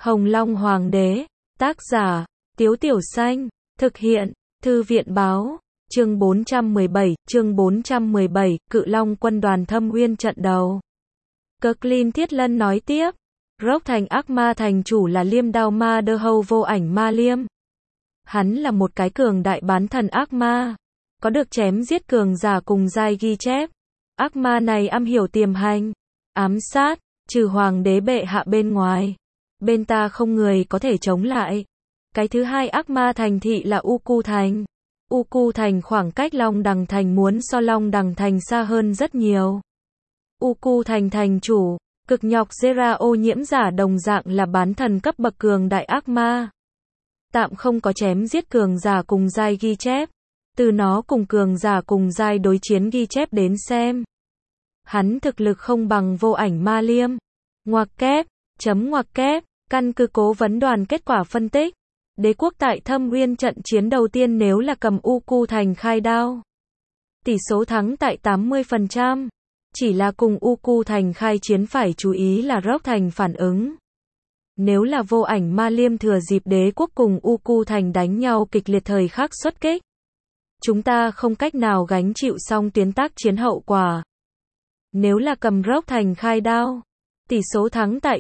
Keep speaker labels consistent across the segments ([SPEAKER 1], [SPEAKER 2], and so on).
[SPEAKER 1] Hồng Long Hoàng đế, tác giả, Tiếu Tiểu Xanh, thực hiện, Thư viện báo, chương 417, Cự Long quân đoàn Thâm Uyên trận đầu. Kirklin Thiết Lân nói tiếp, Rốc Thành ác ma thành chủ là Liêm Đao Ma Đơ Hâu Vô Ảnh Ma Liêm. Hắn là một cái cường đại bán thần ác ma, có được chém giết cường giả cùng giai ghi chép. Ác ma này am hiểu tiềm hành, ám sát, trừ hoàng đế bệ hạ bên ngoài. Bên ta không người có thể chống lại. Cái thứ hai ác ma thành thị là Uku Thành. Uku Thành khoảng cách Long Đằng Thành muốn so Long Đằng Thành xa hơn rất nhiều. Uku Thành thành chủ, cực nhọc Zera ô nhiễm giả đồng dạng là bán thần cấp bậc cường đại ác ma. Tạm không có chém giết cường giả cùng giai ghi chép. Từ nó cùng cường giả cùng giai đối chiến ghi chép đến xem. Hắn thực lực không bằng Vô Ảnh Ma Liêm. Ngoặc kép, căn cứ cố vấn đoàn kết quả phân tích. Đế quốc tại Thâm Uyên trận chiến đầu tiên nếu là cầm Uku Thành khai đao. Tỷ số thắng tại 80%. Chỉ là cùng Uku Thành khai chiến phải chú ý là Rốc Thành phản ứng. Nếu là Vô Ảnh Ma Liêm thừa dịp đế quốc cùng Uku Thành đánh nhau kịch liệt thời khắc xuất kích. Chúng ta không cách nào gánh chịu xong tuyến tác chiến hậu quả. Nếu là cầm Rốc Thành khai đao, tỷ số thắng tại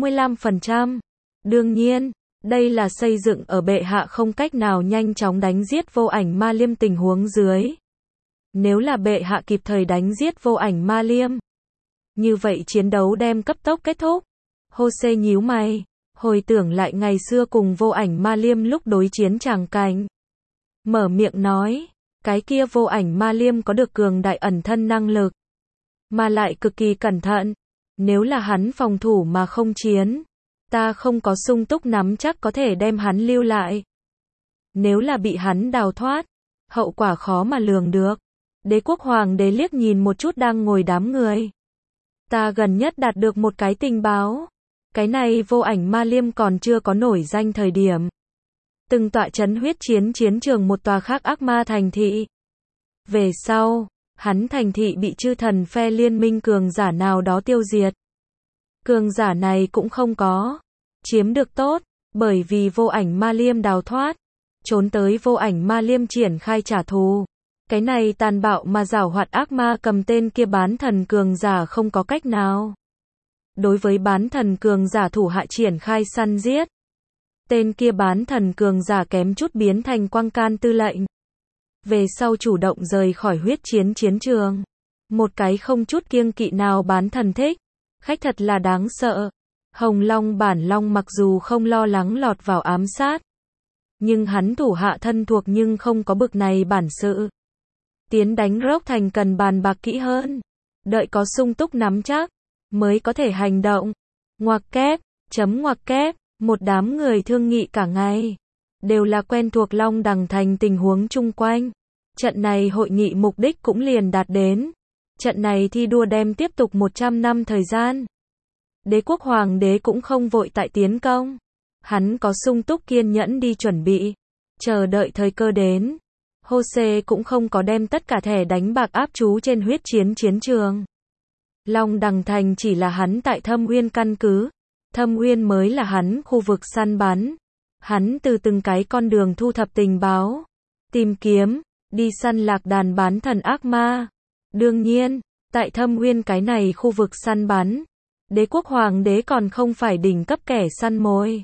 [SPEAKER 1] 65%. Đương nhiên, đây là xây dựng ở bệ hạ không cách nào nhanh chóng đánh giết Vô Ảnh Ma Liêm tình huống dưới. Nếu là bệ hạ kịp thời đánh giết Vô Ảnh Ma Liêm, như vậy chiến đấu đem cấp tốc kết thúc. Jose nhíu mày, hồi tưởng lại ngày xưa cùng Vô Ảnh Ma Liêm lúc đối chiến tràng cảnh. Mở miệng nói, cái kia Vô Ảnh Ma Liêm có được cường đại ẩn thân năng lực, mà lại cực kỳ cẩn thận. Nếu là hắn phòng thủ mà không chiến, ta không có sung túc nắm chắc có thể đem hắn lưu lại. Nếu là bị hắn đào thoát, hậu quả khó mà lường được. Đế quốc hoàng đế liếc nhìn một chút đang ngồi đám người. Ta gần nhất đạt được một cái tình báo. Cái này Vô Ảnh Ma Liêm còn chưa có nổi danh thời điểm. Từng tọa trấn huyết chiến chiến trường một tòa khác ác ma thành thị. Về sau, hắn thành thị bị chư thần phe liên minh cường giả nào đó tiêu diệt. Cường giả này cũng không có chiếm được tốt, bởi vì Vô Ảnh Ma Liêm đào thoát, trốn tới Vô Ảnh Ma Liêm triển khai trả thù. Cái này tàn bạo mà giảo hoạt ác ma cầm tên kia bán thần cường giả không có cách nào. Đối với bán thần cường giả thủ hạ triển khai săn giết. Tên kia bán thần cường giả kém chút biến thành quang can tư lệnh. Về sau chủ động rời khỏi huyết chiến chiến trường. Một cái không chút kiêng kỵ nào bán thần thích. Khách thật là đáng sợ. Hồng Long Bản Long mặc dù không lo lắng lọt vào ám sát. Nhưng hắn thủ hạ thân thuộc nhưng không có bực này bản sự. Tiến đánh Rốc Thành cần bàn bạc kỹ hơn. Đợi có sung túc nắm chắc, mới có thể hành động. Ngoặc kép, một đám người thương nghị cả ngày. Đều là quen thuộc Long Đằng Thành tình huống chung quanh. Trận này hội nghị mục đích cũng liền đạt đến. Trận này thi đua đem tiếp tục 100 năm thời gian. Đế quốc hoàng đế cũng không vội tại tiến công. Hắn có sung túc kiên nhẫn đi chuẩn bị. Chờ đợi thời cơ đến. Jose cũng không có đem tất cả thẻ đánh bạc áp trú trên huyết chiến chiến trường. Long Đằng Thành chỉ là hắn tại Thâm Uyên căn cứ. Thâm Uyên mới là hắn khu vực săn bắn. Hắn từ từng cái con đường thu thập tình báo. Tìm kiếm, đi săn lạc đàn bán thần ác ma. Đương nhiên, tại Thâm Uyên cái này khu vực săn bắn, đế quốc hoàng đế còn không phải đỉnh cấp kẻ săn mồi.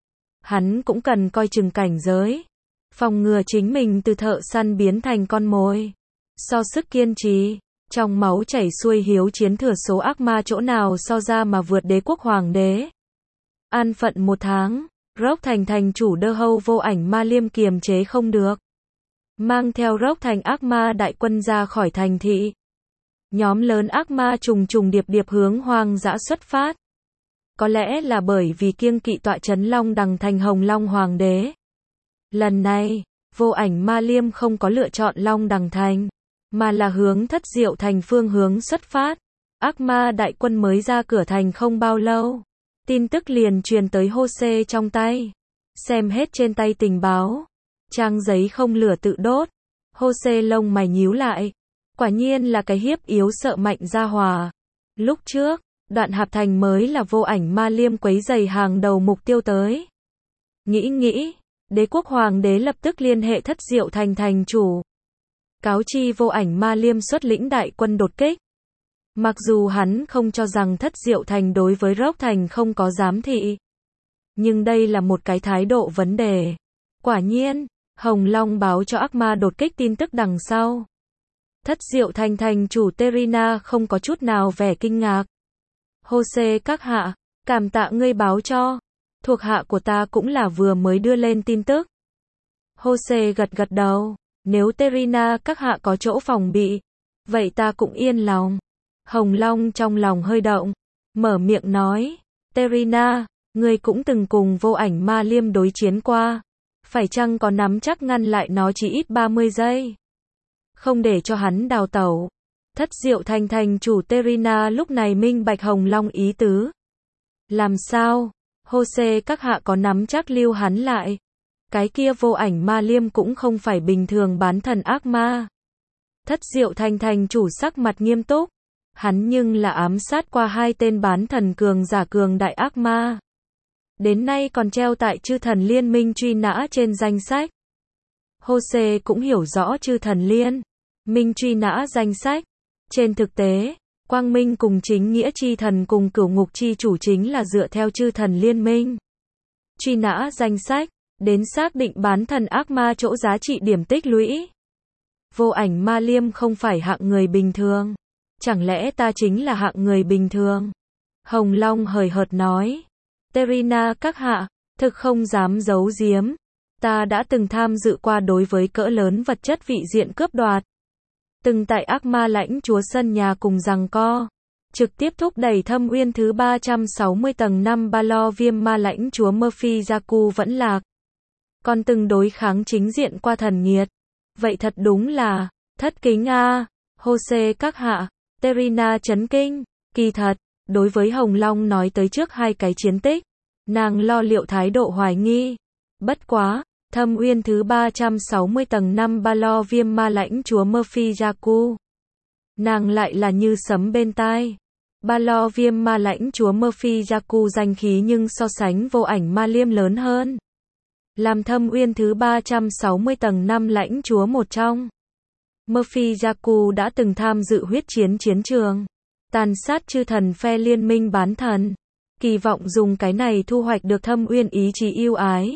[SPEAKER 1] Hắn cũng cần coi chừng cảnh giới. Phòng ngừa chính mình từ thợ săn biến thành con mồi. So sức kiên trì, trong máu chảy xuôi hiếu chiến thừa số ác ma chỗ nào so ra mà vượt đế quốc hoàng đế. An phận 1 tháng, Rốc Thành thành chủ Đơ Hâu Vô Ảnh Ma Liêm kiềm chế không được. Mang theo Rốc Thành ác ma đại quân ra khỏi thành thị. Nhóm lớn ác ma trùng trùng điệp điệp hướng hoang dã xuất phát. Có lẽ là bởi vì kiêng kỵ tọa trấn Long Đằng Thành Hồng Long Hoàng đế. Lần này, Vô Ảnh Ma Liêm không có lựa chọn Long Đằng Thành, mà là hướng Thất Diệu Thành phương hướng xuất phát. Ác ma đại quân mới ra cửa thành không bao lâu. Tin tức liền truyền tới Jose trong tay. Xem hết trên tay tình báo. Trang giấy không lửa tự đốt. Jose lông mày nhíu lại. Quả nhiên là cái hiếp yếu sợ mạnh gia hòa. Lúc trước, Đoạn Hạp Thành mới là Vô Ảnh Ma Liêm quấy rầy hàng đầu mục tiêu tới. Nghĩ, Đế quốc hoàng đế lập tức liên hệ Thất Diệu Thành thành chủ. Cáo chi Vô Ảnh Ma Liêm xuất lĩnh đại quân đột kích. Mặc dù hắn không cho rằng Thất Diệu Thành đối với Rock Thành không có giám thị. Nhưng đây là một cái thái độ vấn đề. Quả nhiên, Hồng Long báo cho ác ma đột kích tin tức đằng sau. Thất Diệu Thành thành chủ Terina không có chút nào vẻ kinh ngạc. Jose các hạ, cảm tạ ngươi báo cho. Thuộc hạ của ta cũng là vừa mới đưa lên tin tức. Jose gật gật đầu. Nếu Terina các hạ có chỗ phòng bị, vậy ta cũng yên lòng. Hồng Long trong lòng hơi động, mở miệng nói, Terina, ngươi cũng từng cùng Vô Ảnh Ma Liêm đối chiến qua, phải chăng có nắm chắc ngăn lại nó chỉ ít 30 giây? Không để cho hắn đào tẩu. Thất Diệu Thành thành chủ Terina lúc này minh bạch Hồng Long ý tứ. Làm sao? Jose các hạ có nắm chắc lưu hắn lại? Cái kia Vô Ảnh Ma Liêm cũng không phải bình thường bán thần ác ma. Thất Diệu Thành thành chủ sắc mặt nghiêm túc. Hắn nhưng là ám sát qua 2 tên bán thần cường giả cường đại ác ma. Đến nay còn treo tại chư thần liên minh truy nã trên danh sách. Jose cũng hiểu rõ chư thần liên minh truy nã danh sách. Trên thực tế, Quang Minh cùng chính nghĩa chi thần cùng Cửu Ngục chi chủ chính là dựa theo chư thần liên minh truy nã danh sách, đến xác định bán thần ác ma chỗ giá trị điểm tích lũy. Vô Ảnh Ma Liêm không phải hạng người bình thường. Chẳng lẽ ta chính là hạng người bình thường? Hồng Long hời hợt nói. Terina các hạ, thực không dám giấu giếm. Ta đã từng tham dự qua đối với cỡ lớn vật chất vị diện cướp đoạt. Từng tại ác ma lãnh chúa sân nhà cùng giằng co. Trực tiếp thúc đẩy thâm uyên thứ 360 tầng 5 ba lo viêm ma lãnh chúa Murphy Jaku vẫn lạc. Còn từng đối kháng chính diện qua thần nghiệt. Vậy thật đúng là, thất kính a. Jose các hạ. Terina chấn kinh. Kỳ thật, đối với Hồng Long nói tới trước 2 cái chiến tích, nàng lo liệu thái độ hoài nghi. Bất quá, thâm uyên thứ 360 tầng 5 ba lo viêm ma lãnh chúa Murphy Jaku. Nàng lại là như sấm bên tai. Ba lo viêm ma lãnh chúa Murphy Jaku danh khí nhưng so sánh Vô Ảnh Ma Liêm lớn hơn. Làm thâm uyên thứ 360 tầng 5 lãnh chúa một trong. Murphy Jaku đã từng tham dự huyết chiến chiến trường, tàn sát chư thần phe liên minh bán thần, kỳ vọng dùng cái này thu hoạch được thâm uyên ý chí yêu ái.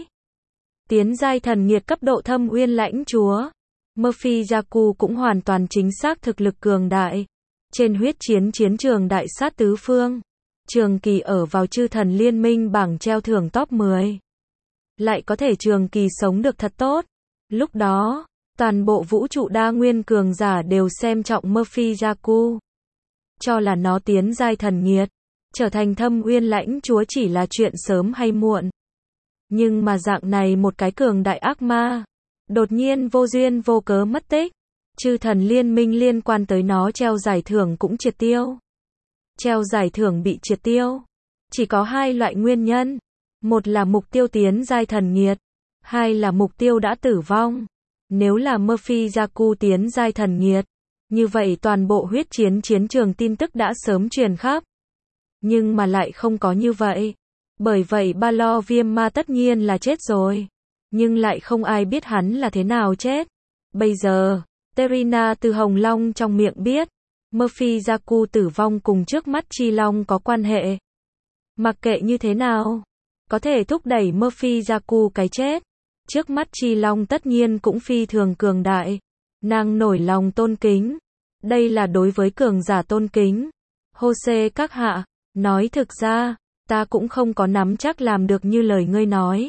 [SPEAKER 1] Tiến giai thần nghiệt cấp độ thâm uyên lãnh chúa. Murphy Jaku cũng hoàn toàn chính xác thực lực cường đại. Trên huyết chiến chiến trường đại sát tứ phương, trường kỳ ở vào chư thần liên minh bảng treo thưởng top 10. Lại có thể trường kỳ sống được thật tốt. Lúc đó, toàn bộ vũ trụ đa nguyên cường giả đều xem trọng Murphy Jaku. Cho là nó tiến giai thần nghiệt, trở thành thâm uyên lãnh chúa chỉ là chuyện sớm hay muộn. Nhưng mà dạng này một cái cường đại ác ma, đột nhiên vô duyên vô cớ mất tích. Chư thần liên minh liên quan tới nó treo giải thưởng cũng triệt tiêu. Treo giải thưởng bị triệt tiêu. Chỉ có 2 loại nguyên nhân. Một là mục tiêu tiến giai thần nghiệt. 2 là mục tiêu đã tử vong. Nếu là Murphy Jaku tiến giai thần nghiệt, như vậy toàn bộ huyết chiến chiến trường tin tức đã sớm truyền khắp. Nhưng mà lại không có như vậy. Bởi vậy ba lo viêm ma tất nhiên là chết rồi. Nhưng lại không ai biết hắn là thế nào chết. Bây giờ, Terina từ Hồng Long trong miệng biết, Murphy Jaku tử vong cùng trước mắt Chi Long có quan hệ. Mặc kệ như thế nào, có thể thúc đẩy Murphy Jaku cái chết. Trước mắt Chi Long tất nhiên cũng phi thường cường đại. Nàng nổi lòng tôn kính. Đây là đối với cường giả tôn kính. Jose các hạ, nói thực ra, ta cũng không có nắm chắc làm được như lời ngươi nói.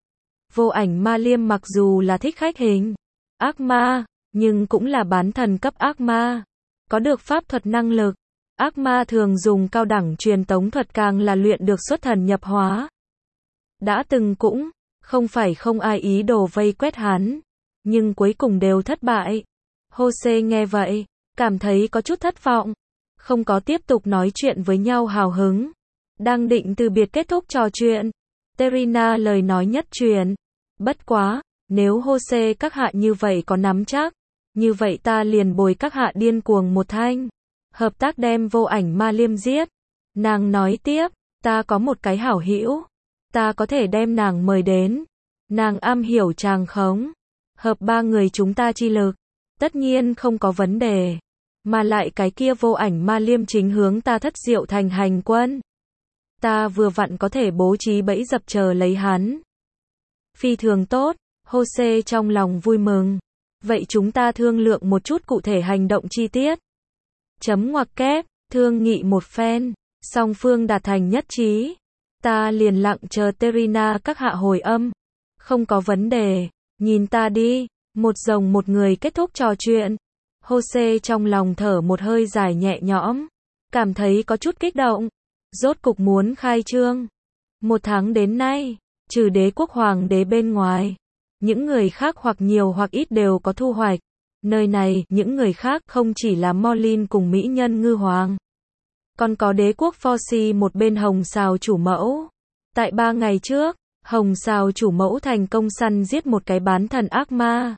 [SPEAKER 1] Vô Ảnh Ma Liêm mặc dù là thích khách hình ác ma, nhưng cũng là bán thần cấp ác ma. Có được pháp thuật năng lực. Ác ma thường dùng cao đẳng truyền tống thuật càng là luyện được xuất thần nhập hóa. Đã từng cũng, không phải không ai ý đồ vây quét hắn, nhưng cuối cùng đều thất bại. Jose nghe vậy, cảm thấy có chút thất vọng. Không có tiếp tục nói chuyện với nhau hào hứng. Đang định từ biệt kết thúc trò chuyện. Terina lời nói nhất truyền. Bất quá, nếu Jose các hạ như vậy có nắm chắc, như vậy ta liền bồi các hạ điên cuồng một thanh. Hợp tác đem Vô Ảnh Ma Liêm giết. Nàng nói tiếp, ta có một cái hảo hữu, ta có thể đem nàng mời đến. Nàng am hiểu tràng khống, hợp ba người chúng ta chi lực, tất nhiên không có vấn đề. Mà lại cái kia vô ảnh ma liêm chính hướng ta Thất Diệu Thành hành quân. Ta vừa vặn có thể bố trí bẫy dập chờ lấy hắn. Phi thường tốt, Jose trong lòng vui mừng. Vậy chúng ta thương lượng một chút cụ thể hành động chi tiết. Chấm ngoặc kép, thương nghị một phen, song phương đạt thành nhất trí. Ta liền lặng chờ Terina các hạ hồi âm. Không có vấn đề, nhìn ta đi, một rồng một người kết thúc trò chuyện. Jose trong lòng thở một hơi dài nhẹ nhõm, cảm thấy có chút kích động. Rốt cục muốn khai trương. 1 tháng đến nay, trừ đế quốc hoàng đế bên ngoài, những người khác hoặc nhiều hoặc ít đều có thu hoạch. Nơi này, những người khác không chỉ là Morlin cùng mỹ nhân ngư hoàng, còn có đế quốc Forsi một bên hồng xào chủ mẫu. Tại 3 ngày trước, hồng xào chủ mẫu thành công săn giết một cái bán thần ác ma.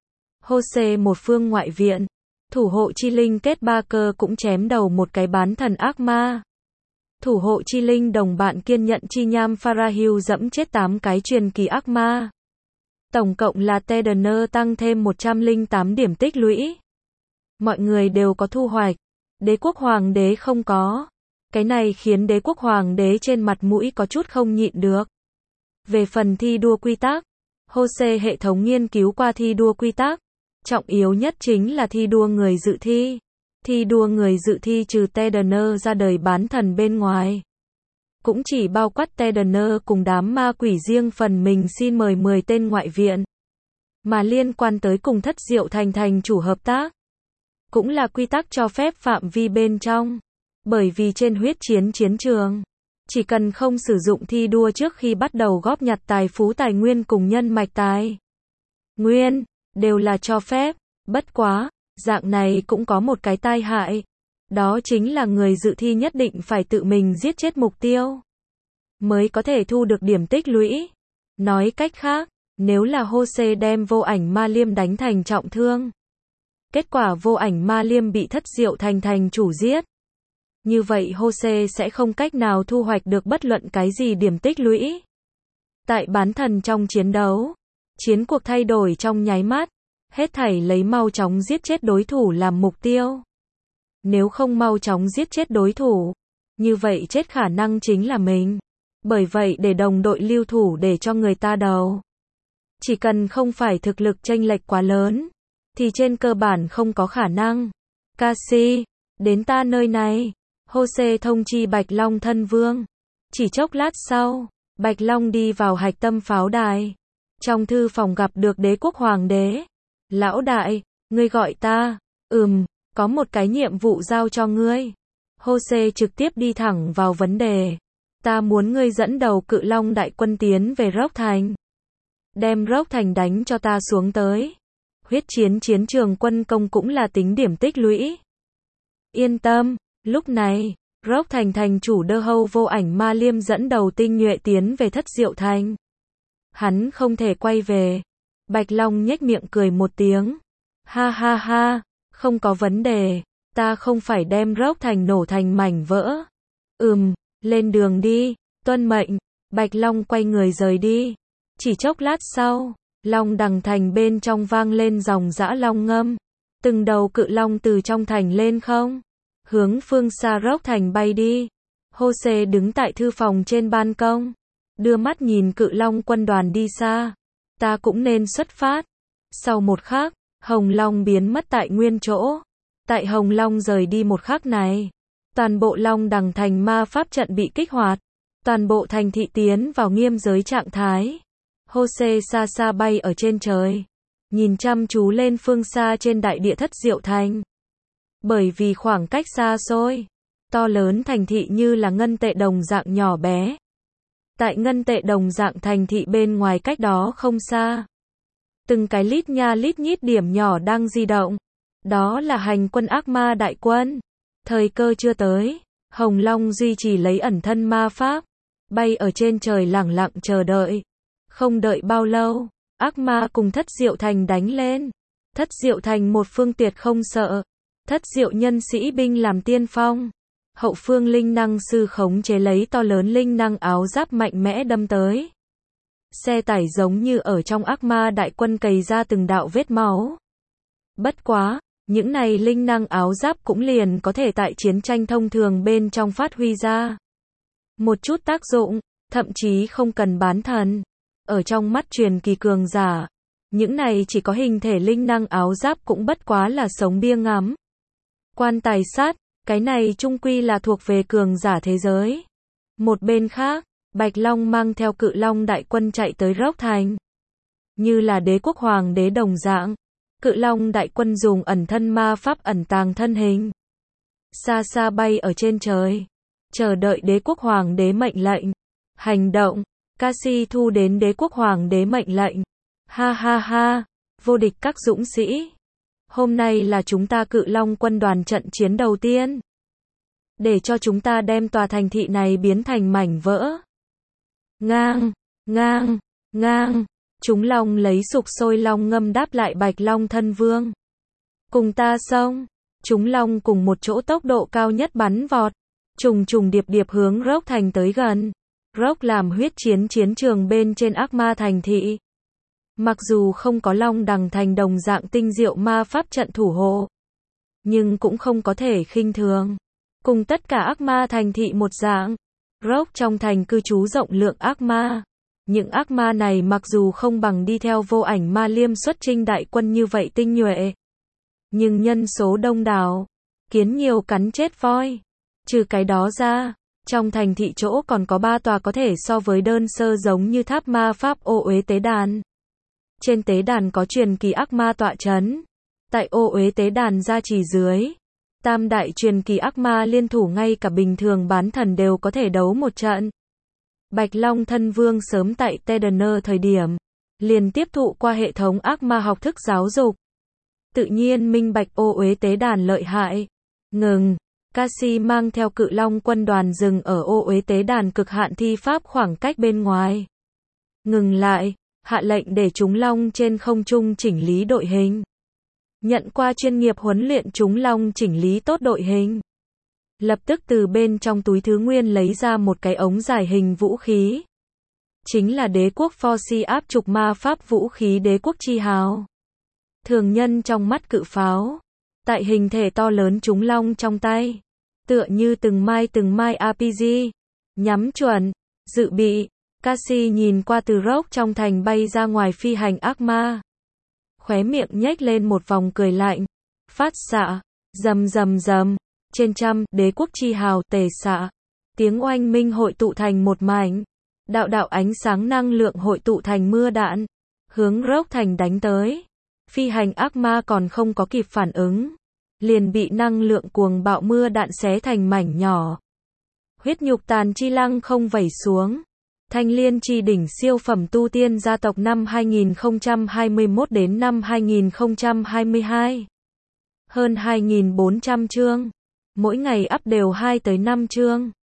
[SPEAKER 1] Jose một phương ngoại viện, thủ hộ chi linh kết ba cơ cũng chém đầu một cái bán thần ác ma. Thủ hộ chi linh đồng bạn kiên nhận chi nham Farahil dẫm chết 8 cái truyền kỳ ác ma. Tổng cộng là Tedener tăng thêm 108 điểm tích lũy. Mọi người đều có thu hoạch. Đế quốc hoàng đế không có. Cái này khiến đế quốc hoàng đế trên mặt mũi có chút không nhịn được. Về phần thi đua quy tắc, Jose hệ thống nghiên cứu qua thi đua quy tắc. Trọng yếu nhất chính là thi đua người dự thi. Thi đua người dự thi trừ Tedener ra đời bán thần bên ngoài. Cũng chỉ bao quát Tedener cùng đám ma quỷ riêng phần mình xin mời 10 tên ngoại viện. Mà liên quan tới cùng Thất Diệu Thành thành chủ hợp tác. Cũng là quy tắc cho phép phạm vi bên trong. Bởi vì trên huyết chiến chiến trường, chỉ cần không sử dụng thi đua trước khi bắt đầu góp nhặt tài phú tài nguyên cùng nhân mạch tài nguyên, đều là cho phép. Bất quá, dạng này cũng có một cái tai hại. Đó chính là người dự thi nhất định phải tự mình giết chết mục tiêu, mới có thể thu được điểm tích lũy. Nói cách khác, nếu là Jose đem vô ảnh ma liêm đánh thành trọng thương, kết quả vô ảnh ma liêm bị Thất Diệu Thành thành chủ giết, như vậy Jose sẽ không cách nào thu hoạch được bất luận cái gì điểm tích lũy. Tại bán thần trong chiến đấu, chiến cuộc thay đổi trong nháy mắt, hết thảy lấy mau chóng giết chết đối thủ làm mục tiêu. Nếu không mau chóng giết chết đối thủ, như vậy chết khả năng chính là mình. Bởi vậy để đồng đội lưu thủ để cho người ta đầu. Chỉ cần không phải thực lực chênh lệch quá lớn, thì trên cơ bản không có khả năng. Cassie, đến ta nơi này. Jose thông chi Bạch Long thân vương. Chỉ chốc lát sau, Bạch Long đi vào hạch tâm pháo đài. Trong thư phòng gặp được đế quốc hoàng đế. Lão đại, ngươi gọi ta. Có một cái nhiệm vụ giao cho ngươi. Jose trực tiếp đi thẳng vào vấn đề. Ta muốn ngươi dẫn đầu cự long đại quân tiến về Rock Thành. Đem Rock Thành đánh cho ta xuống tới. Huyết chiến chiến trường quân công cũng là tính điểm tích lũy. Yên tâm, lúc này, Rock Thành thành chủ Đơ Hâu vô ảnh ma liêm dẫn đầu tinh nhuệ tiến về Thất Diệu Thành. Hắn không thể quay về. Bạch Long nhếch miệng cười một tiếng. Ha ha ha, không có vấn đề, ta không phải đem Rock Thành nổ thành mảnh vỡ. Lên đường đi, tuân mệnh. Bạch Long quay người rời đi. Chỉ chốc lát sau, Long Đằng Thành bên trong vang lên dòng dã long ngâm. Từng đầu cự long từ trong thành lên không, hướng phương xa Rock Thành bay đi. Jose đứng tại thư phòng trên ban công, đưa mắt nhìn cự long quân đoàn đi xa. Ta cũng nên xuất phát. Sau một khắc, Hồng Long biến mất tại nguyên chỗ. Tại Hồng Long rời đi một khắc này, toàn bộ Long Đằng Thành ma pháp trận bị kích hoạt. Toàn bộ thành thị tiến vào nghiêm giới trạng thái. Jose xa xa bay ở trên trời, nhìn chăm chú lên phương xa trên đại địa Thất Diệu Thành. Bởi vì khoảng cách xa xôi, to lớn thành thị như là ngân tệ đồng dạng nhỏ bé. Tại ngân tệ đồng dạng thành thị bên ngoài cách đó không xa, từng cái lít nha lít nhít điểm nhỏ đang di động. Đó là hành quân ác ma đại quân. Thời cơ chưa tới, Hồng Long duy trì lấy ẩn thân ma pháp, bay ở trên trời lẳng lặng chờ đợi. Không đợi bao lâu, ác ma cùng Thất Diệu Thành đánh lên. Thất Diệu Thành một phương tuyệt không sợ. Thất Diệu nhân sĩ binh làm tiên phong. Hậu phương linh năng sư khống chế lấy to lớn linh năng áo giáp mạnh mẽ đâm tới. Xe tải giống như ở trong ác ma đại quân cày ra từng đạo vết máu. Bất quá, những này linh năng áo giáp cũng liền có thể tại chiến tranh thông thường bên trong phát huy ra một chút tác dụng, thậm chí không cần bán thần. Ở trong mắt truyền kỳ cường giả, những này chỉ có hình thể linh năng áo giáp cũng bất quá là sống bia ngắm. Quan tài sát, cái này chung quy là thuộc về cường giả thế giới. Một bên khác, Bạch Long mang theo Cự Long đại quân chạy tới Rock Thành. Như là đế quốc hoàng đế đồng dạng, Cự Long đại quân dùng ẩn thân ma pháp ẩn tàng thân hình. Xa xa bay ở trên trời, chờ đợi đế quốc hoàng đế mệnh lệnh. Hành động, Cassie thu đến đế quốc hoàng đế mệnh lệnh. Ha ha ha, vô địch các dũng sĩ. Hôm nay là chúng ta Cự Long quân đoàn trận chiến đầu tiên. Để cho chúng ta đem tòa thành thị này biến thành mảnh vỡ. Ngang, ngang, ngang. Chúng long lấy sục sôi long ngâm đáp lại Bạch Long thân vương. Cùng ta xông. Chúng long cùng một chỗ tốc độ cao nhất bắn vọt. Trùng trùng điệp điệp hướng Rock Thành tới gần. Rock làm huyết chiến chiến trường bên trên ác ma thành thị. Mặc dù không có Long Đằng Thành đồng dạng tinh diệu ma pháp trận thủ hộ, nhưng cũng không có thể khinh thường. Cùng tất cả ác ma thành thị một dạng, Rock trong thành cư trú rộng lượng ác ma. Những ác ma này mặc dù không bằng đi theo vô ảnh ma liêm xuất chinh đại quân như vậy tinh nhuệ, nhưng nhân số đông đảo, kiến nhiều cắn chết voi. Trừ cái đó ra, trong thành thị chỗ còn có 3 tòa có thể so với đơn sơ giống như tháp ma pháp ô uế tế đàn. Trên tế đàn có truyền kỳ ác ma tọa chấn. Tại ô uế tế đàn gia trì dưới, tam đại truyền kỳ ác ma liên thủ ngay cả bình thường bán thần đều có thể đấu một trận. Bạch Long thân vương sớm tại Tedener thời điểm, liền tiếp thụ qua hệ thống ác ma học thức giáo dục. Tự nhiên minh bạch ô uế tế đàn lợi hại. Ngừng. Cassie mang theo Cự Long quân đoàn dừng ở ô uế tế đàn cực hạn thi pháp khoảng cách bên ngoài. Ngừng lại, hạ lệnh để chúng long trên không trung chỉnh lý đội hình. Nhận qua chuyên nghiệp huấn luyện chúng long chỉnh lý tốt đội hình. Lập tức từ bên trong túi thứ nguyên lấy ra một cái ống dài hình vũ khí. Chính là đế quốc Forci áp trục ma pháp vũ khí đế quốc chi hào. Thường nhân trong mắt cự pháo. Tại hình thể to lớn chúng long trong tay. Tựa như từng mai RPG. Nhắm chuẩn, dự bị. Cassie nhìn qua từ Rock trong thành bay ra ngoài phi hành ác ma. Khóe miệng nhếch lên một vòng cười lạnh. Phát xạ, rầm rầm rầm. Trên trăm, đế quốc chi hào tề xạ. Tiếng oanh minh hội tụ thành một mảnh. Đạo đạo ánh sáng năng lượng hội tụ thành mưa đạn. Hướng Rock thành đánh tới. Phi hành ác ma còn không có kịp phản ứng. Liền bị năng lượng cuồng bạo mưa đạn xé thành mảnh nhỏ. Huyết nhục tàn chi lăng không vẩy xuống. Thanh Liên Chi đỉnh siêu phẩm tu tiên gia tộc năm 2021 đến năm 2022. Hơn 2.400 chương. Mỗi ngày up đều 2 tới 5 chương.